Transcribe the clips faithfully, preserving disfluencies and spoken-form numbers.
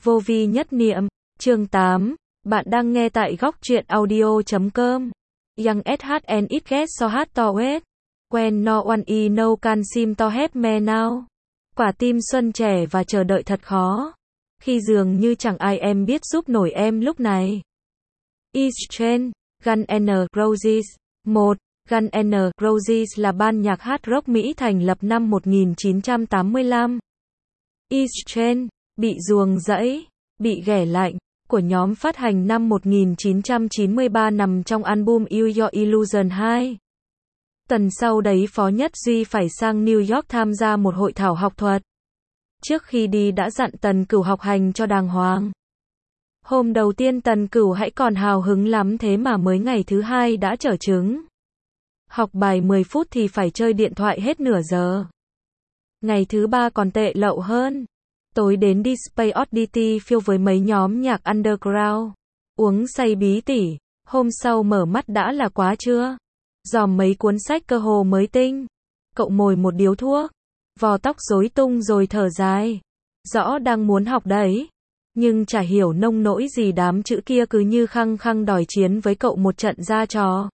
Vô vi nhất niệm, chương tám, bạn đang nghe tại góc truyện audio chấm com. Young ét hát and it gets so hard to wait. When no one I know can seem to help me now. Quả tim xuân trẻ và chờ đợi thật khó. Khi dường như chẳng ai em biết giúp nổi em lúc này. Is Train, Guns N' Roses. một. Guns N' Roses là ban nhạc hard rock Mỹ thành lập năm một nghìn chín trăm tám mươi lăm. Is Train, bị ruồng rẫy, bị ghẻ lạnh, của nhóm phát hành năm một nghìn chín trăm chín mươi ba nằm trong album Use Your Illusion hai. Tuần sau đấy Phó Nhất Duy phải sang New York tham gia một hội thảo học thuật. Trước khi đi đã dặn Tần Cửu học hành cho đàng hoàng. Hôm đầu tiên Tần Cửu hãy còn hào hứng lắm thế mà mới ngày thứ hai đã trở chứng. Học bài mười phút thì phải chơi điện thoại hết nửa giờ. Ngày thứ ba còn tệ lậu hơn. Tối đến đi Space Oddity Field với mấy nhóm nhạc underground. Uống say bí tỉ. Hôm sau mở mắt đã là quá trưa. Dòm mấy cuốn sách cơ hồ mới tinh. Cậu mồi một điếu thuốc. Vò tóc rối tung rồi thở dài. Rõ đang muốn học đấy. Nhưng chả hiểu nông nỗi gì đám chữ kia cứ như khăng khăng đòi chiến với cậu một trận ra trò.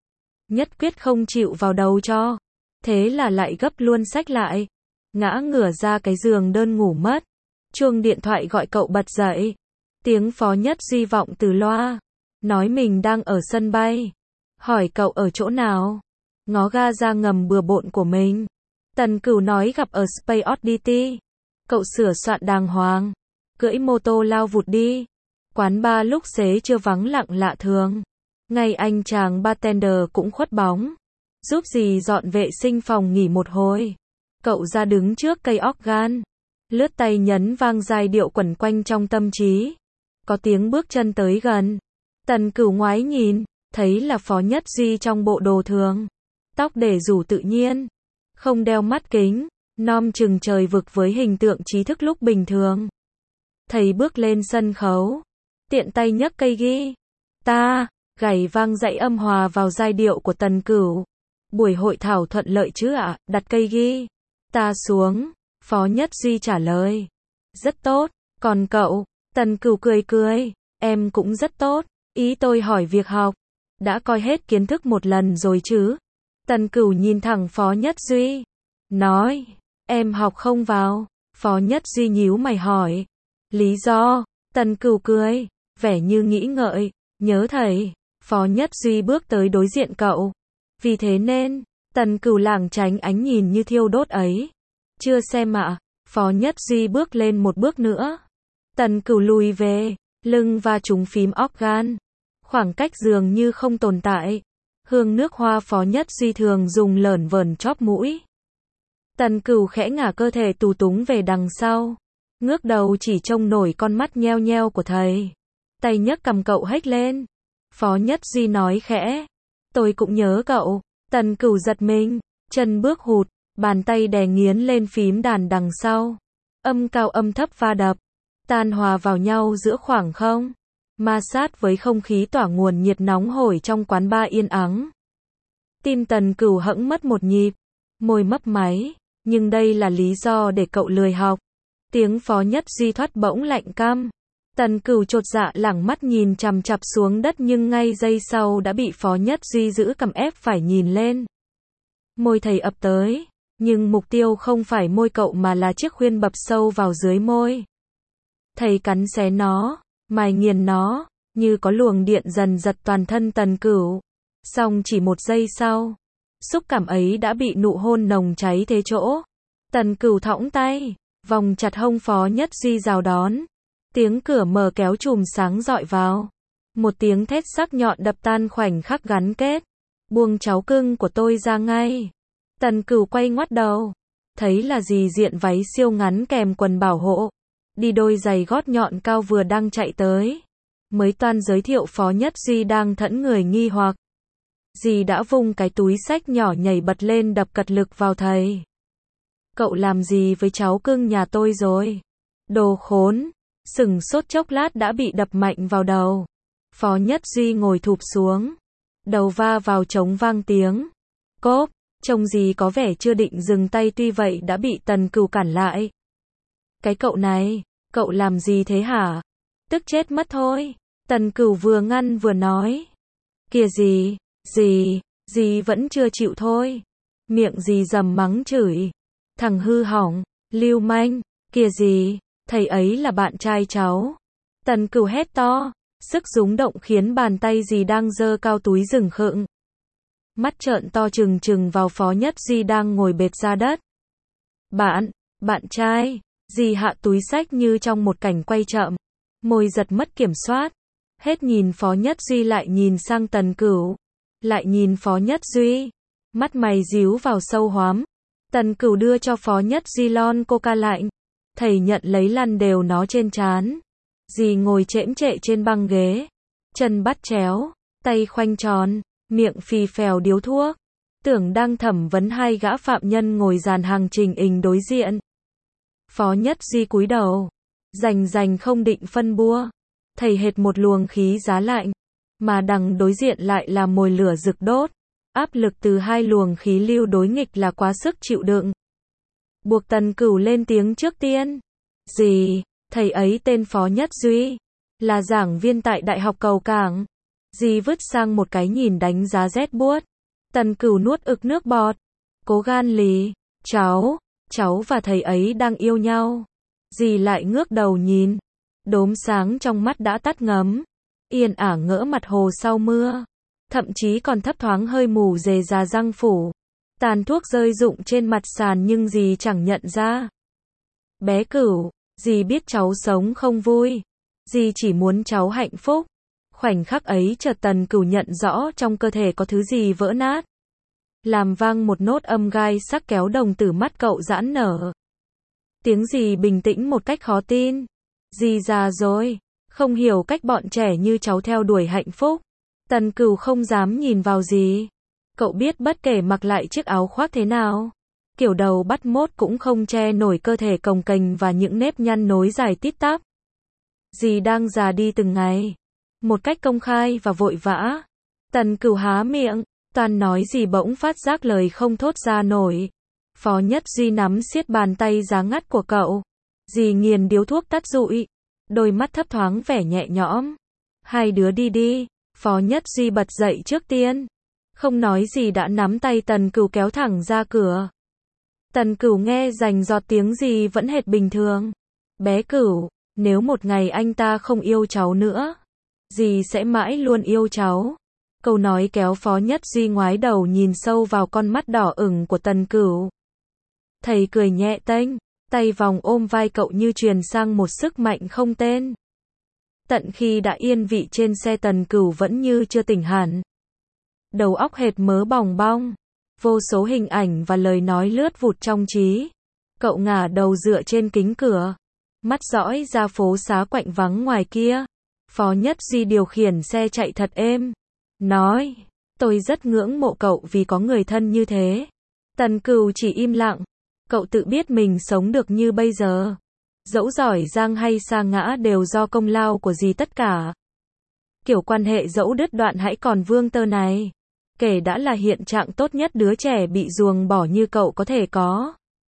Nhất quyết không chịu vào đầu cho. Thế là lại gấp luôn sách lại. Ngã ngửa ra cái giường đơn ngủ mất. Chuông điện thoại gọi cậu bật dậy. Tiếng Phó Nhất Duy vọng từ loa. Nói mình đang ở sân bay. Hỏi cậu ở chỗ nào. Ngó ga ra ngầm bừa bộn của mình. Tần Cửu nói gặp ở Space Oddity. Cậu sửa soạn đàng hoàng. Cưỡi mô tô lao vụt đi. Quán bar lúc xế chưa vắng lặng lạ thường. Ngay anh chàng bartender cũng khuất bóng. Giúp gì dọn vệ sinh phòng nghỉ một hồi. Cậu ra đứng trước cây organ. Lướt tay nhấn vang giai điệu quẩn quanh trong tâm trí. Có tiếng bước chân tới gần. Tần Cửu ngoái nhìn. Thấy là Phó Nhất Duy trong bộ đồ thường. Tóc để rủ tự nhiên. Không đeo mắt kính. Nom chừng trời vực với hình tượng trí thức lúc bình thường. Thầy bước lên sân khấu. Tiện tay nhấc cây ghi. Ta. Gảy vang dãy âm hòa vào giai điệu của Tần Cửu. Buổi hội thảo thuận lợi chứ ạ, à? Đặt cây ghi. Ta xuống. Phó Nhất Duy trả lời. Rất tốt. Còn cậu? Tần Cửu cười cười. Em cũng rất tốt. Ý tôi hỏi việc học. Đã coi hết kiến thức một lần rồi chứ? Tần Cửu nhìn thẳng Phó Nhất Duy. Nói. Em học không vào. Phó Nhất Duy nhíu mày hỏi. Lý do? Tần Cửu cười. Vẻ như nghĩ ngợi. Nhớ thầy. Phó Nhất Duy bước tới đối diện cậu. Vì thế nên, Tần Cửu lảng tránh ánh nhìn như thiêu đốt ấy. Chưa xem ạ. Phó Nhất Duy bước lên một bước nữa. Tần Cửu lùi về, lưng và trúng phím organ. Khoảng cách dường như không tồn tại. Hương nước hoa Phó Nhất Duy thường dùng lởn vởn chóp mũi. Tần Cửu khẽ ngả cơ thể tù túng về đằng sau. Ngước đầu chỉ trông nổi con mắt nheo nheo của thầy. Tay nhấc cầm cậu hếch lên. Phó Nhất Duy nói khẽ. Tôi cũng nhớ cậu. Tần Cửu giật mình. Chân bước hụt. Bàn tay đè nghiến lên phím đàn đằng sau. Âm cao âm thấp va đập. Tan hòa vào nhau giữa khoảng không. Ma sát với không khí tỏa nguồn nhiệt nóng hổi trong quán bar yên ắng. Tim Tần Cửu hẫng mất một nhịp. Môi mấp máy. Nhưng đây là lý do để cậu lười học. Tiếng Phó Nhất Duy thoát bỗng lạnh căm. Tần Cửu chột dạ lẳng mắt nhìn chằm chằm xuống đất nhưng ngay giây sau đã bị Phó Nhất Duy giữ cầm ép phải nhìn lên. Môi thầy ập tới. Nhưng mục tiêu không phải môi cậu mà là chiếc khuyên bập sâu vào dưới môi. Thầy cắn xé nó. Mài nghiền nó. Như có luồng điện dần giật toàn thân Tần Cửu. Xong chỉ một giây sau. Xúc cảm ấy đã bị nụ hôn nồng cháy thế chỗ. Tần Cửu thõng tay. Vòng chặt hông Phó Nhất Duy rào đón. Tiếng cửa mở kéo chùm sáng dọi vào. Một tiếng thét sắc nhọn đập tan khoảnh khắc gắn kết. Buông cháu cưng của tôi ra ngay. Tần Cửu quay ngoắt đầu. Thấy là dì diện váy siêu ngắn kèm quần bảo hộ. Đi đôi giày gót nhọn cao vừa đang chạy tới. Mới toan giới thiệu Phó Nhất Duy đang thẫn người nghi hoặc. Dì đã vung cái túi xách nhỏ nhảy bật lên đập cật lực vào thầy. Cậu làm gì với cháu cưng nhà tôi rồi? Đồ khốn. Sửng sốt chốc lát đã bị đập mạnh vào đầu. Phó Nhất Duy ngồi thụp xuống. Đầu va vào trống vang tiếng. Cốp. Trông gì có vẻ chưa định dừng tay tuy vậy đã bị Tần Cửu cản lại. Cái cậu này. Cậu làm gì thế hả? Tức chết mất thôi. Tần Cửu vừa ngăn vừa nói. Kìa dì, dì, dì vẫn chưa chịu thôi. Miệng dì dầm mắng chửi. Thằng hư hỏng, lưu manh, kìa dì, thầy ấy là bạn trai cháu. Tần Cửu hét to, sức rúng động khiến bàn tay dì đang giơ cao túi rừng khựng. Mắt trợn to trừng trừng vào Phó Nhất Duy đang ngồi bệt ra đất. Bạn, bạn trai, dì hạ túi xách như trong một cảnh quay chậm. Môi giật mất kiểm soát. Hết nhìn Phó Nhất Duy lại nhìn sang Tần Cửu. Lại nhìn Phó Nhất Duy. Mắt mày díu vào sâu hoắm. Tần Cửu đưa cho Phó Nhất Duy lon coca lạnh. Thầy nhận lấy lăn đều nó trên trán. Dì ngồi chễm chệ trên băng ghế. Chân bắt chéo, tay khoanh tròn, miệng phì phèo điếu thuốc. Tưởng đang thẩm vấn hai gã phạm nhân ngồi dàn hàng trình hình đối diện. Phó Nhất Duy cúi đầu. Rành rành không định phân bua. Thầy hệt một luồng khí giá lạnh. Mà đằng đối diện lại là mồi lửa rực đốt. Áp lực từ hai luồng khí lưu đối nghịch là quá sức chịu đựng. Buộc Tần Cửu lên tiếng trước tiên. Dì, thầy ấy tên Phó Nhất Duy. Là giảng viên tại Đại học Cầu Cảng. Dì vứt sang một cái nhìn đánh giá rét buốt. Tần Cửu nuốt ực nước bọt. Cố gan lì. Cháu, cháu và thầy ấy đang yêu nhau. Dì lại ngước đầu nhìn. Đốm sáng trong mắt đã tắt ngấm. Yên ả ngỡ mặt hồ sau mưa. Thậm chí còn thấp thoáng hơi mù dề già răng phủ. Tàn thuốc rơi rụng trên mặt sàn nhưng dì chẳng nhận ra. Bé Cửu, dì biết cháu sống không vui. Dì chỉ muốn cháu hạnh phúc. Khoảnh khắc ấy chợt Tần Cửu nhận rõ trong cơ thể có thứ gì vỡ nát. Làm vang một nốt âm gai sắc kéo đồng tử mắt cậu giãn nở. Tiếng dì bình tĩnh một cách khó tin. Dì già rồi, không hiểu cách bọn trẻ như cháu theo đuổi hạnh phúc. Tần Cửu không dám nhìn vào dì. Cậu biết bất kể mặc lại chiếc áo khoác thế nào, kiểu đầu bắt mốt cũng không che nổi cơ thể cồng kềnh và những nếp nhăn nối dài tít tắp. Dì đang già đi từng ngày. Một cách công khai và vội vã. Tần Cửu há miệng, toàn nói gì bỗng phát giác lời không thốt ra nổi. Phó Nhất Duy nắm siết bàn tay giá ngắt của cậu. Dì nghiền điếu thuốc tắt rụi. Đôi mắt thấp thoáng vẻ nhẹ nhõm. Hai đứa đi đi. Phó Nhất Duy bật dậy trước tiên. Không nói gì đã nắm tay Tần Cửu kéo thẳng ra cửa. Tần Cửu nghe rành giọt tiếng gì vẫn hệt bình thường. Bé Cửu, nếu một ngày anh ta không yêu cháu nữa, dì sẽ mãi luôn yêu cháu. Câu nói kéo Phó Nhất Duy ngoái đầu nhìn sâu vào con mắt đỏ ửng của Tần Cửu. Thầy cười nhẹ tênh, tay vòng ôm vai cậu như truyền sang một sức mạnh không tên. Tận khi đã yên vị trên xe Tần Cửu vẫn như chưa tỉnh hẳn. Đầu óc hệt mớ bòng bong. Vô số hình ảnh và lời nói lướt vụt trong trí. Cậu ngả đầu dựa trên kính cửa. Mắt dõi ra phố xá quạnh vắng ngoài kia. Phó Nhất Duy điều khiển xe chạy thật êm. Nói, tôi rất ngưỡng mộ cậu vì có người thân như thế. Tần Cửu chỉ im lặng. Cậu tự biết mình sống được như bây giờ. Dẫu giỏi giang hay sa ngã đều do công lao của dì tất cả. Kiểu quan hệ dẫu đứt đoạn hãy còn vương tơ này. Kể đã là hiện trạng tốt nhất đứa trẻ bị ruồng bỏ như cậu có thể có.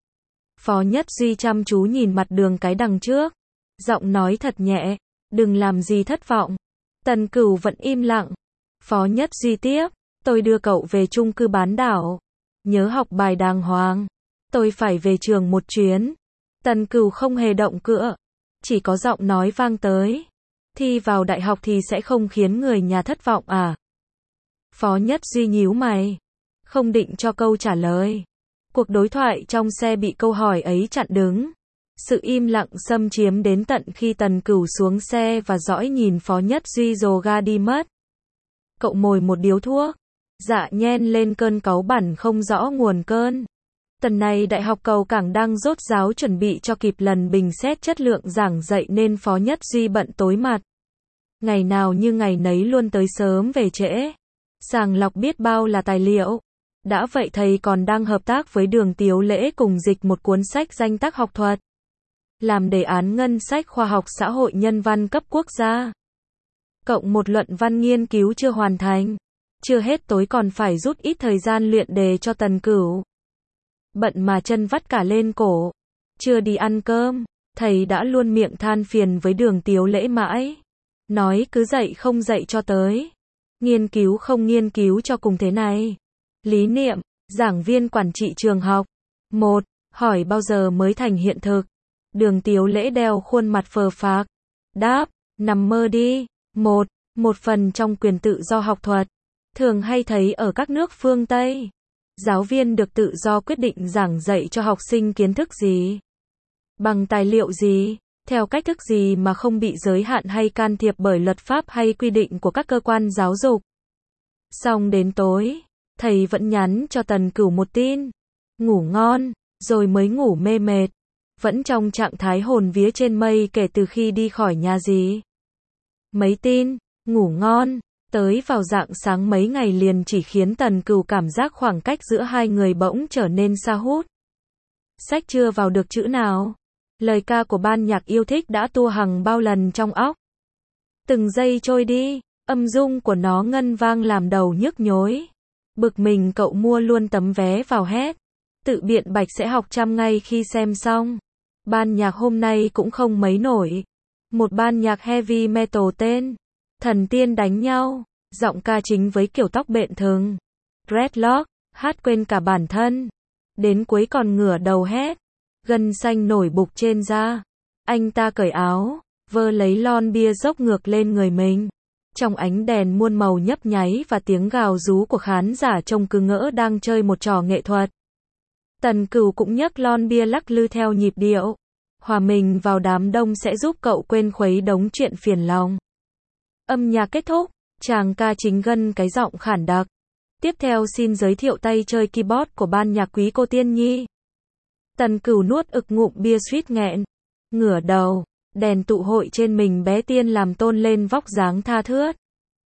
Phó Nhất Duy chăm chú nhìn mặt đường cái đằng trước. Giọng nói thật nhẹ. Đừng làm gì thất vọng. Tần Cửu vẫn im lặng. Phó Nhất Duy tiếp. Tôi đưa cậu về chung cư bán đảo. Nhớ học bài đàng hoàng. Tôi phải về trường một chuyến. Tần Cửu không hề động cựa. Chỉ có giọng nói vang tới. Thi vào đại học thì sẽ không khiến người nhà thất vọng à? Phó Nhất Duy nhíu mày. Không định cho câu trả lời. Cuộc đối thoại trong xe bị câu hỏi ấy chặn đứng. Sự im lặng xâm chiếm đến tận khi Tần Cửu xuống xe và dõi nhìn Phó Nhất Duy dồ ga đi mất. Cậu mồi một điếu thuốc. Dạ nhen lên cơn cáu bẳn không rõ nguồn cơn. Tuần này Đại học Cầu Cảng đang dốt giáo chuẩn bị cho kịp lần bình xét chất lượng giảng dạy nên Phó Nhất Duy bận tối mặt. Ngày nào như ngày nấy luôn tới sớm về trễ. Sàng lọc biết bao là tài liệu. Đã vậy thầy còn đang hợp tác với Đường Tiếu Lễ cùng dịch một cuốn sách danh tác học thuật. Làm đề án ngân sách khoa học xã hội nhân văn cấp quốc gia. Cộng một luận văn nghiên cứu chưa hoàn thành. Chưa hết tối còn phải rút ít thời gian luyện đề cho Tần Cửu. Bận mà chân vắt cả lên cổ. Chưa đi ăn cơm. Thầy đã luôn miệng than phiền với Đường Tiếu Lễ mãi. Nói cứ dạy không dạy cho tới. Nghiên cứu không nghiên cứu cho cùng thế này. Lý Niệm, giảng viên quản trị trường học. một. Hỏi bao giờ mới thành hiện thực? Đường Tiếu Lễ đeo khuôn mặt phờ phạc. Đáp, nằm mơ đi. một. Một phần trong quyền tự do học thuật. Thường hay thấy ở các nước phương Tây. Giáo viên được tự do quyết định giảng dạy cho học sinh kiến thức gì. Bằng tài liệu gì, theo cách thức gì mà không bị giới hạn hay can thiệp bởi luật pháp hay quy định của các cơ quan giáo dục. Xong đến tối, thầy vẫn nhắn cho Tần Cửu một tin. Ngủ ngon, rồi mới ngủ mê mệt. Vẫn trong trạng thái hồn vía trên mây kể từ khi đi khỏi nhà gì. Mấy tin, ngủ ngon, tới vào rạng sáng mấy ngày liền chỉ khiến Tần Cửu cảm giác khoảng cách giữa hai người bỗng trở nên xa hút. Sách chưa vào được chữ nào. Lời ca của ban nhạc yêu thích đã tua hằng bao lần trong óc. Từng giây trôi đi, âm dung của nó ngân vang làm đầu nhức nhối. Bực mình cậu mua luôn tấm vé vào hét. Tự biện bạch sẽ học chăm ngay khi xem xong. Ban nhạc hôm nay cũng không mấy nổi. Một ban nhạc heavy metal tên Thần Tiên đánh nhau. Giọng ca chính với kiểu tóc bện thừng. Dreadlock, hát quên cả bản thân. Đến cuối còn ngửa đầu hét. Gân xanh nổi bục trên da. Anh ta cởi áo, vơ lấy lon bia dốc ngược lên người mình. Trong ánh đèn muôn màu nhấp nháy và tiếng gào rú của khán giả trông cứ ngỡ đang chơi một trò nghệ thuật. Tần Cửu cũng nhấc lon bia lắc lư theo nhịp điệu. Hòa mình vào đám đông sẽ giúp cậu quên khuấy đống chuyện phiền lòng. Âm nhạc kết thúc, chàng ca chính gân cái giọng khản đặc. Tiếp theo xin giới thiệu tay chơi keyboard của ban nhạc Quý Cô Tiên Nhi. Tần Cửu nuốt ực ngụm bia suýt nghẹn. Ngửa đầu, đèn tụ hội trên mình bé Tiên làm tôn lên vóc dáng tha thướt.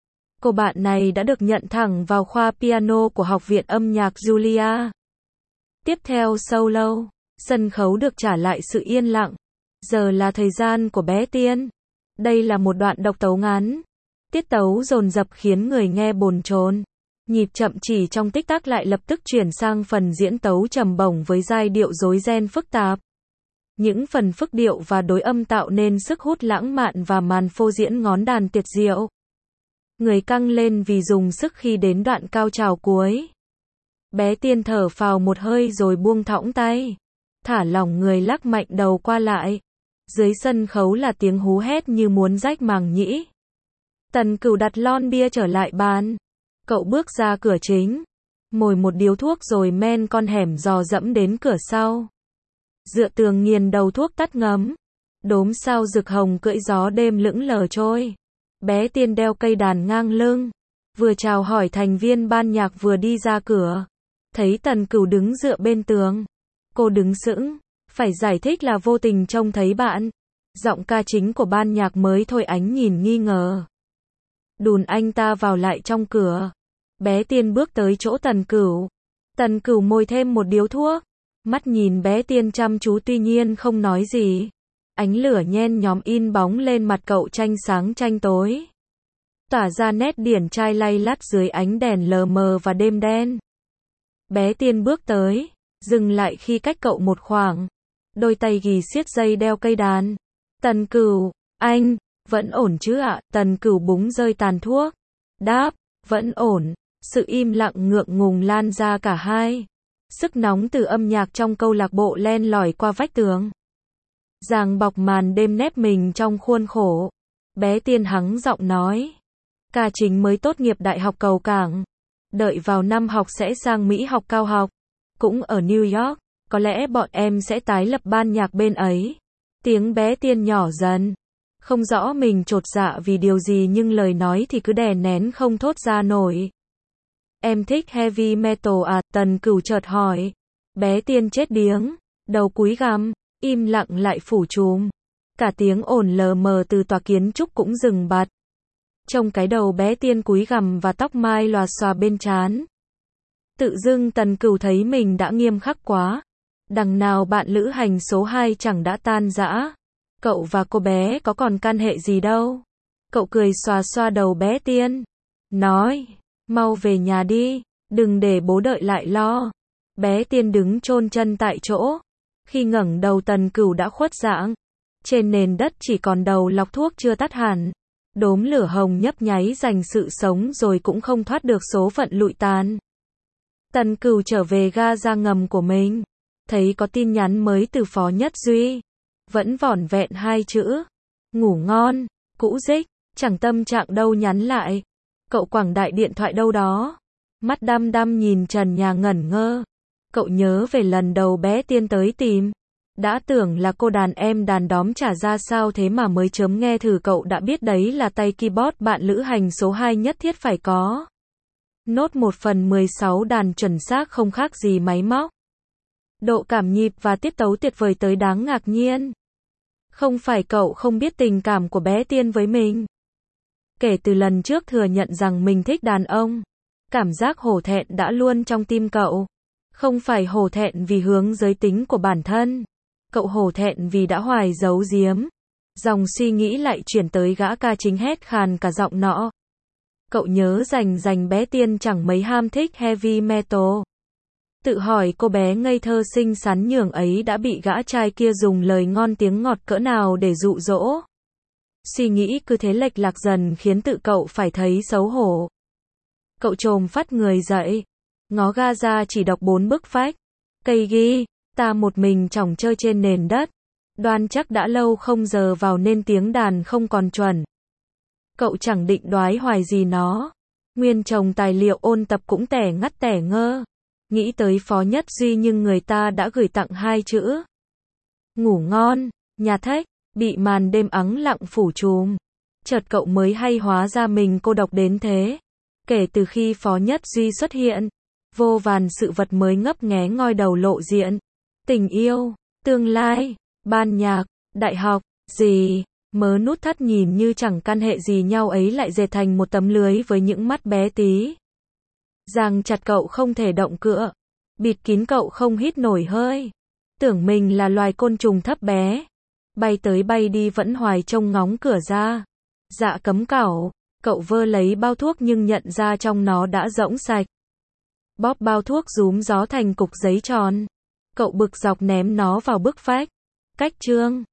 Cô bạn này đã được nhận thẳng vào khoa piano của Học viện âm nhạc Julia. Tiếp theo solo, sân khấu được trả lại sự yên lặng. Giờ là thời gian của bé Tiên. Đây là một đoạn độc tấu ngắn. Tiết tấu dồn dập khiến người nghe bồn chồn. Nhịp chậm chỉ trong tích tắc lại lập tức chuyển sang phần diễn tấu trầm bổng với giai điệu rối ren phức tạp. Những phần phức điệu và đối âm tạo nên sức hút lãng mạn và màn phô diễn ngón đàn tuyệt diệu. Người căng lên vì dùng sức khi đến đoạn cao trào cuối. Bé Tiên thở phào một hơi rồi buông thõng tay. Thả lỏng người lắc mạnh đầu qua lại. Dưới sân khấu là tiếng hú hét như muốn rách màng nhĩ. Tần Cửu đặt lon bia trở lại bàn. Cậu bước ra cửa chính. Mồi một điếu thuốc rồi men con hẻm dò dẫm đến cửa sau. Dựa tường nghiền đầu thuốc tắt ngấm. Đốm sao rực hồng cưỡi gió đêm lững lờ trôi. Bé Tiên đeo cây đàn ngang lưng. Vừa chào hỏi thành viên ban nhạc vừa đi ra cửa. Thấy Tần Cửu đứng dựa bên tường. Cô đứng sững. Phải giải thích là vô tình trông thấy bạn. Giọng ca chính của ban nhạc mới thôi ánh nhìn nghi ngờ. Đùn anh ta vào lại trong cửa. Bé Tiên bước tới chỗ Tần Cửu. Tần Cửu môi thêm một điếu thuốc. Mắt nhìn bé Tiên chăm chú tuy nhiên không nói gì. Ánh lửa nhen nhóm in bóng lên mặt cậu tranh sáng tranh tối. Tỏa ra nét điển trai lay lắt dưới ánh đèn lờ mờ và đêm đen. Bé Tiên bước tới, dừng lại khi cách cậu một khoảng. Đôi tay ghì siết dây đeo cây đàn. Tần Cửu, anh, vẫn ổn chứ ạ? Tần Cửu búng rơi tàn thuốc. Đáp, vẫn ổn. Sự im lặng ngượng ngùng lan ra cả hai. Sức nóng từ âm nhạc trong câu lạc bộ len lỏi qua vách tường. Ràng bọc màn đêm nép mình trong khuôn khổ. Bé Tiên hắng giọng nói. Ca chính mới tốt nghiệp đại học Cầu Cảng. Đợi vào năm học sẽ sang Mỹ học cao học. Cũng ở New York. Có lẽ bọn em sẽ tái lập ban nhạc bên ấy. Tiếng bé Tiên nhỏ dần. Không rõ mình chột dạ vì điều gì nhưng lời nói thì cứ đè nén không thốt ra nổi. Em thích heavy metal à? Tần Cửu chợt hỏi. Bé Tiên chết điếng. Đầu cúi gằm. Im lặng lại phủ trùm. Cả tiếng ồn lờ mờ từ tòa kiến trúc cũng dừng bặt. Trong cái đầu bé Tiên cúi gằm và tóc mai lòa xòa bên trán. Tự dưng Tần Cửu thấy mình đã nghiêm khắc quá. Đằng nào bạn lữ hành số hai chẳng đã tan rã. Cậu và cô bé có còn can hệ gì đâu. Cậu cười xòa xoa đầu bé Tiên. Nói, mau về nhà đi, đừng để bố đợi lại lo. Bé Tiên đứng chôn chân tại chỗ. Khi ngẩng đầu Tần Cửu đã khuất dạng. Trên nền đất chỉ còn đầu lọc thuốc chưa tắt hẳn. Đốm lửa hồng nhấp nháy giành sự sống rồi cũng không thoát được số phận lụi tàn. Tần Cửu trở về ga ra ngầm của mình. Thấy có tin nhắn mới từ Phó Nhất Duy. Vẫn vỏn vẹn hai chữ. Ngủ ngon, cũ dích, chẳng tâm trạng đâu nhắn lại. Cậu quẳng đại điện thoại đâu đó. Mắt đăm đăm nhìn trần nhà ngẩn ngơ. Cậu nhớ về lần đầu bé Tiên tới tìm. Đã tưởng là cô đàn em đàn đóm trả ra sao thế mà mới chớm nghe thử cậu đã biết đấy là tay keyboard bạn lữ hành số hai nhất thiết phải có. Nốt một phần mười sáu đàn chuẩn xác không khác gì máy móc. Độ cảm nhịp và tiết tấu tuyệt vời tới đáng ngạc nhiên. Không phải cậu không biết tình cảm của bé Tiên với mình. Kể từ lần trước thừa nhận rằng mình thích đàn ông, cảm giác hổ thẹn đã luôn trong tim cậu. Không phải hổ thẹn vì hướng giới tính của bản thân. Cậu hổ thẹn vì đã hoài giấu giếm. Dòng suy nghĩ lại chuyển tới gã ca chính hét khàn cả giọng nọ. Cậu nhớ rành rành bé Tiên chẳng mấy ham thích heavy metal. Tự hỏi cô bé ngây thơ xinh xắn nhường ấy đã bị gã trai kia dùng lời ngon tiếng ngọt cỡ nào để dụ dỗ. Suy nghĩ cứ thế lệch lạc dần khiến tự cậu phải thấy xấu hổ. Cậu chồm phát người dậy. Ngó ga ra chỉ đọc bốn bức phách. Cây ghi, ta một mình chỏng chơi trên nền đất. Đoan chắc đã lâu không giờ vào nên tiếng đàn không còn chuẩn. Cậu chẳng định đoái hoài gì nó. Nguyên chồng tài liệu ôn tập cũng tẻ ngắt tẻ ngơ. Nghĩ tới Phó Nhất Duy nhưng người ta đã gửi tặng hai chữ. Ngủ ngon, nhà thách, bị màn đêm ắng lặng phủ trùm. Chợt cậu mới hay hóa ra mình cô độc đến thế. Kể từ khi Phó Nhất Duy xuất hiện, vô vàn sự vật mới ngấp nghé ngoi đầu lộ diện. Tình yêu, tương lai, ban nhạc, đại học, gì, mớ nút thắt nhìn như chẳng căn hệ gì nhau ấy lại dệt thành một tấm lưới với những mắt bé tí. Giằng chặt cậu không thể động cựa, bịt kín cậu không hít nổi hơi. Tưởng mình là loài côn trùng thấp bé, bay tới bay đi vẫn hoài trông ngóng cửa ra. Dạ cấm cẩu, cậu vơ lấy bao thuốc nhưng nhận ra trong nó đã rỗng sạch. Bóp bao thuốc rúm gió thành cục giấy tròn. Cậu bực dọc ném nó vào bức phách. Cách chương